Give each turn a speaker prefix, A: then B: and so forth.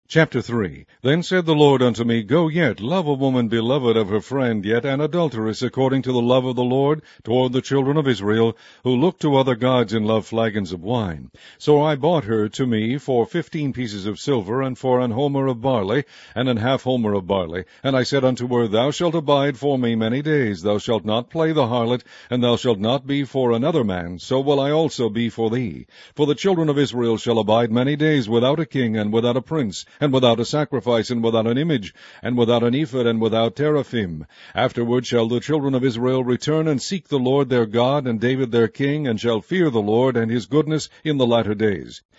A: Chapter 3. Then said the Lord unto me, Go yet, love a woman beloved of her friend, yet an adulteress according to the love of the Lord toward the children of Israel, who look to other gods and love flagons of wine. So I bought her to me for 15 pieces of silver, and for an homer of barley, and an half homer of barley. And I said unto her, Thou shalt abide for me many days, thou shalt not play the harlot, and thou shalt not be for another man, so will I also be for thee. For the children of Israel shall abide many days without a king, and without a prince, and without a sacrifice, and without an image, and without an ephod, and without teraphim. Afterward shall the children of Israel return and seek the Lord their God, and David their king, and shall fear the Lord and his goodness in the latter days.